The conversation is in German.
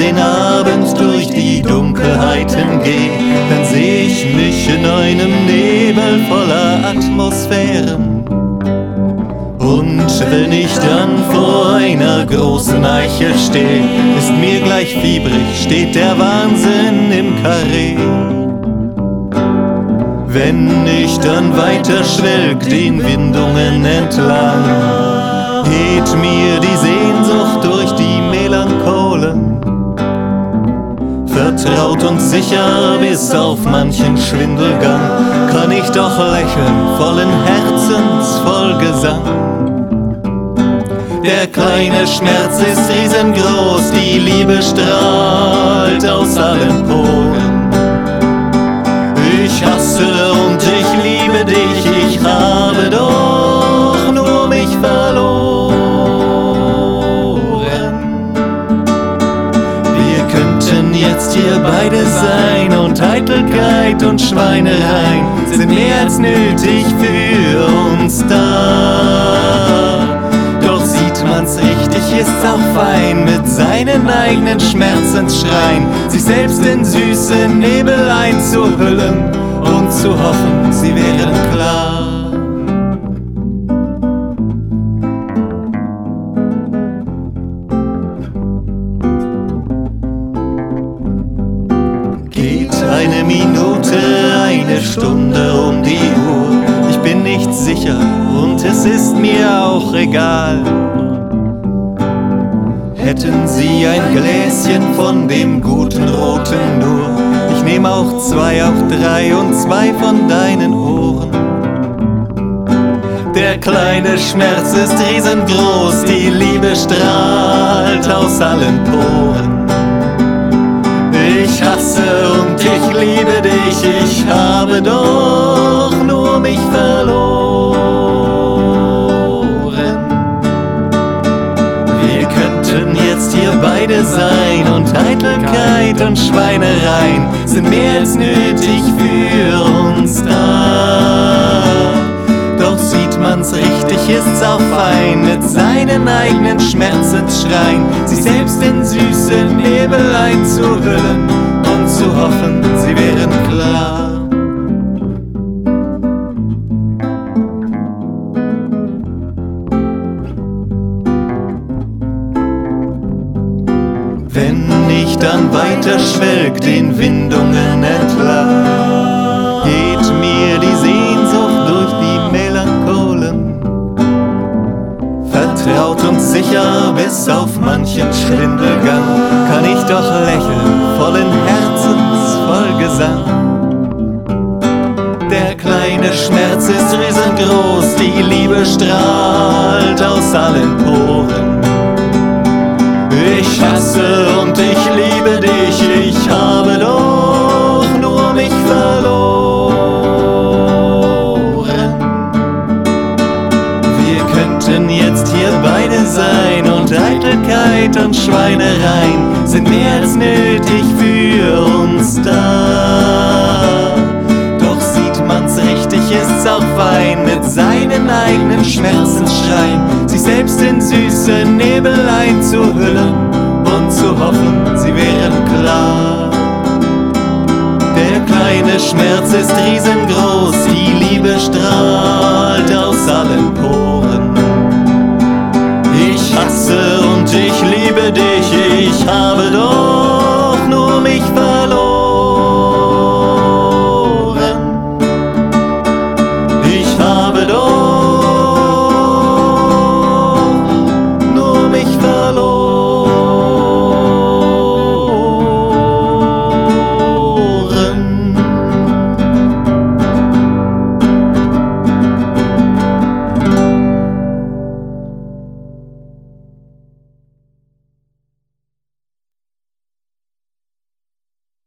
den Abend durch die Dunkelheiten geh, dann seh ich mich in einem Nebel voller Atmosphären. Und wenn ich dann vor einer großen Eiche steh, ist mir gleich fiebrig, steht der Wahnsinn im Karree. Wenn ich dann weiter schwelg den Windungen entlang, geht mir die Sehnsucht durch die Melancholen. Vertraut und sicher bis auf manchen Schwindelgang kann ich doch lächeln, vollen Herzens, voll Gesang. Der kleine Schmerz ist riesengroß, die Liebe strahlt aus allen Poren. Ich hasse und ich liebe dich, ich habe doch nur mich verloren. Wir könnten jetzt hier beide sein und Eitelkeit und Schweinereien sind mehr als nötig für uns da. Doch sieht man's richtig, ist's auch fein, mit seinen eigenen Schmerzensschreien sich selbst in süße Nebel einzuhüllen und zu hoffen, sie wären klar. Geht eine Minute, eine Stunde um die Uhr, ich bin nicht sicher und es ist mir auch egal. Hätten Sie ein Gläschen von dem guten Roten nur, ich nehm auch 2, auch 3 und 2 von deinen Ohren. Der kleine Schmerz ist riesengroß, die Liebe strahlt aus allen Poren. Ich hasse und ich liebe dich, ich habe doch nur mich verloren. Wir könnten jetzt hier beide sein und Eitelkeit und Schweinereien sind mehr als nötig für uns da. Doch sieht man's richtig, ist's auch fein, mit seinen eigenen Schmerzensschreien sich selbst in süße Nebel einzuhüllen und zu hoffen, sie wären klar. Wenn ich dann weiter schwelg den Windungen entlang, geht mir die Sehnsucht durch die Melancholen. Vertraut und sicher bis auf manchen Schwindelgang kann ich doch lächeln, vollen Herzens, voll Gesang. Der kleine Schmerz ist riesengroß, die Liebe strahlt aus allen Poren. Ich hasse und ich liebe dich, ich habe doch nur mich verloren. Wir könnten jetzt hier beide sein und Eitelkeit und Schweinereien sind mehr als nötig für uns da. Doch sieht man's richtig, ist's auch fein, mit seinen eigenen Schmerzensschreien sich selbst in süße Nebel einzuhüllen und zu hoffen, sie wären klar. Der kleine Schmerz ist riesengroß, die Liebe strahlt aus allen Poren. Ich hasse und ich liebe dich, ich habe doch